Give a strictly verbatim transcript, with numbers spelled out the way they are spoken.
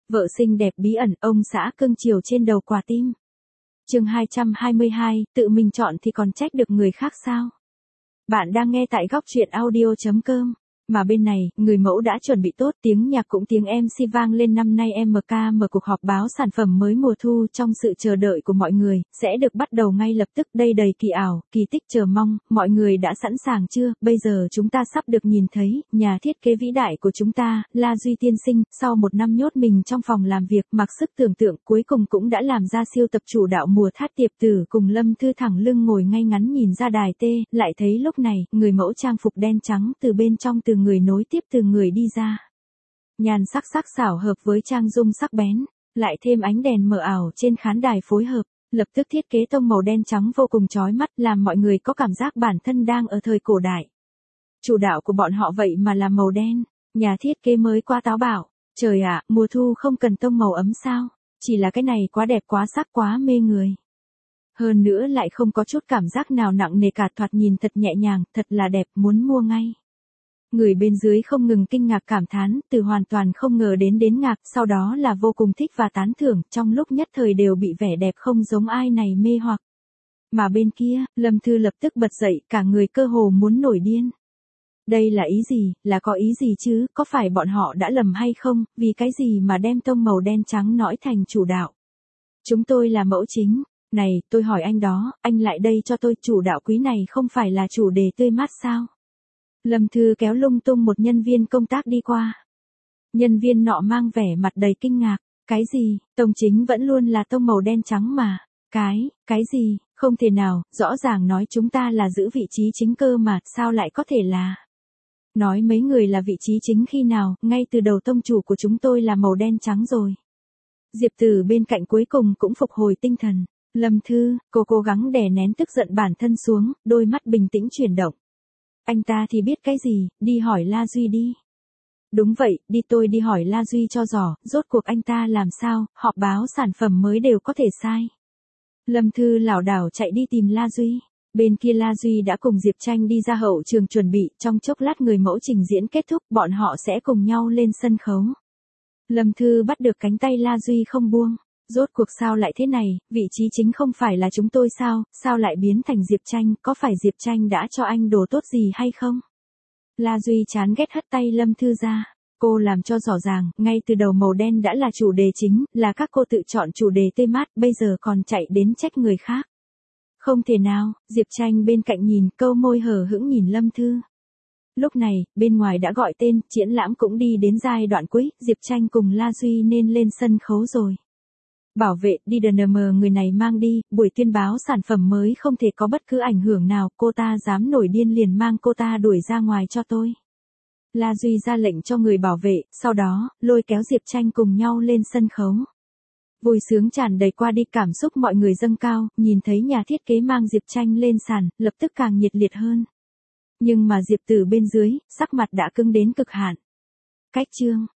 Vợ xinh đẹp bí ẩn, ông xã cưng chiều trên đầu quả tim. Chương hai trăm hai mươi hai, tự mình chọn thì còn trách được người khác sao? Bạn đang nghe tại góc truyện audio chấm com. Mà bên này, người mẫu đã chuẩn bị tốt, tiếng nhạc cũng tiếng em xê vang lên. Năm nay em ca mở cuộc họp báo sản phẩm mới mùa thu trong sự chờ đợi của mọi người, sẽ được bắt đầu ngay lập tức. Đây đầy kỳ ảo, kỳ tích chờ mong, mọi người đã sẵn sàng chưa? Bây giờ chúng ta sắp được nhìn thấy, nhà thiết kế vĩ đại của chúng ta, La Duy tiên sinh, sau một năm nhốt mình trong phòng làm việc, mặc sức tưởng tượng, cuối cùng cũng đã làm ra siêu tập chủ đạo mùa Thát Tiệp Tử cùng Lâm Thư thẳng lưng ngồi ngay ngắn nhìn ra đài tê, lại thấy lúc này, người mẫu trang phục đen trắng từ bên trong từ người nối tiếp từ người đi ra. Nhan sắc sắc xảo hợp với trang dung sắc bén, lại thêm ánh đèn mờ ảo trên khán đài phối hợp, lập tức thiết kế tông màu đen trắng vô cùng chói mắt, làm mọi người có cảm giác bản thân đang ở thời cổ đại. Chủ đạo của bọn họ vậy mà là màu đen, nhà thiết kế mới quá táo bạo. Trời ạ, mùa thu không cần tông màu ấm sao? Chỉ là cái này quá đẹp quá sắc quá mê người. Hơn nữa lại không có chút cảm giác nào nặng nề cả, thoạt nhìn thật nhẹ nhàng, thật là đẹp, muốn mua ngay. Người bên dưới không ngừng kinh ngạc cảm thán, từ hoàn toàn không ngờ đến đến ngạc, sau đó là vô cùng thích và tán thưởng, trong lúc nhất thời đều bị vẻ đẹp không giống ai này mê hoặc. Mà bên kia, Lâm Thư lập tức bật dậy, cả người cơ hồ muốn nổi điên. Đây là ý gì, là có ý gì chứ, có phải bọn họ đã lầm hay không, vì cái gì mà đem tông màu đen trắng nõi thành chủ đạo. Chúng tôi là mẫu chính. Này, tôi hỏi anh đó, anh lại đây cho tôi, chủ đạo quý này không phải là chủ đề tươi mát sao? Lâm Thư kéo lung tung một nhân viên công tác đi qua. Nhân viên nọ mang vẻ mặt đầy kinh ngạc, cái gì, tông chính vẫn luôn là tông màu đen trắng mà, cái, cái gì, không thể nào, rõ ràng nói chúng ta là giữ vị trí chính cơ mà, sao lại có thể là. Nói mấy người là vị trí chính khi nào, ngay từ đầu tông chủ của chúng tôi là màu đen trắng rồi. Diệp Tử bên cạnh cuối cùng cũng phục hồi tinh thần. Lâm Thư, cô cố gắng đè nén tức giận bản thân xuống, đôi mắt bình tĩnh chuyển động. Anh ta thì biết cái gì, đi hỏi La Duy đi. Đúng vậy, đi tôi đi hỏi La Duy cho rõ, rốt cuộc anh ta làm sao, họp báo sản phẩm mới đều có thể sai. Lâm Thư lảo đảo chạy đi tìm La Duy. Bên kia La Duy đã cùng Diệp Tranh đi ra hậu trường chuẩn bị, trong chốc lát người mẫu trình diễn kết thúc, bọn họ sẽ cùng nhau lên sân khấu. Lâm Thư bắt được cánh tay La Duy không buông. Rốt cuộc sao lại thế này, vị trí chính không phải là chúng tôi sao, sao lại biến thành Diệp Tranh, có phải Diệp Tranh đã cho anh đồ tốt gì hay không? La Duy chán ghét hất tay Lâm Thư ra, cô làm cho rõ ràng, ngay từ đầu màu đen đã là chủ đề chính, là các cô tự chọn chủ đề tươi mát, bây giờ còn chạy đến trách người khác. Không thể nào, Diệp Tranh bên cạnh nhìn, câu môi hờ hững nhìn Lâm Thư. Lúc này, bên ngoài đã gọi tên, triển lãm cũng đi đến giai đoạn cuối, Diệp Tranh cùng La Duy nên lên sân khấu rồi. Bảo vệ, đi đờ nờ mờ người này mang đi, buổi tuyên báo sản phẩm mới không thể có bất cứ ảnh hưởng nào, cô ta dám nổi điên liền mang cô ta đuổi ra ngoài cho tôi. La Duy ra lệnh cho người bảo vệ, sau đó, lôi kéo Diệp Tranh cùng nhau lên sân khấu. Vui sướng tràn đầy qua đi, cảm xúc mọi người dâng cao, nhìn thấy nhà thiết kế mang Diệp Tranh lên sàn, lập tức càng nhiệt liệt hơn. Nhưng mà Diệp Tử bên dưới, sắc mặt đã cứng đến cực hạn. Cách chương.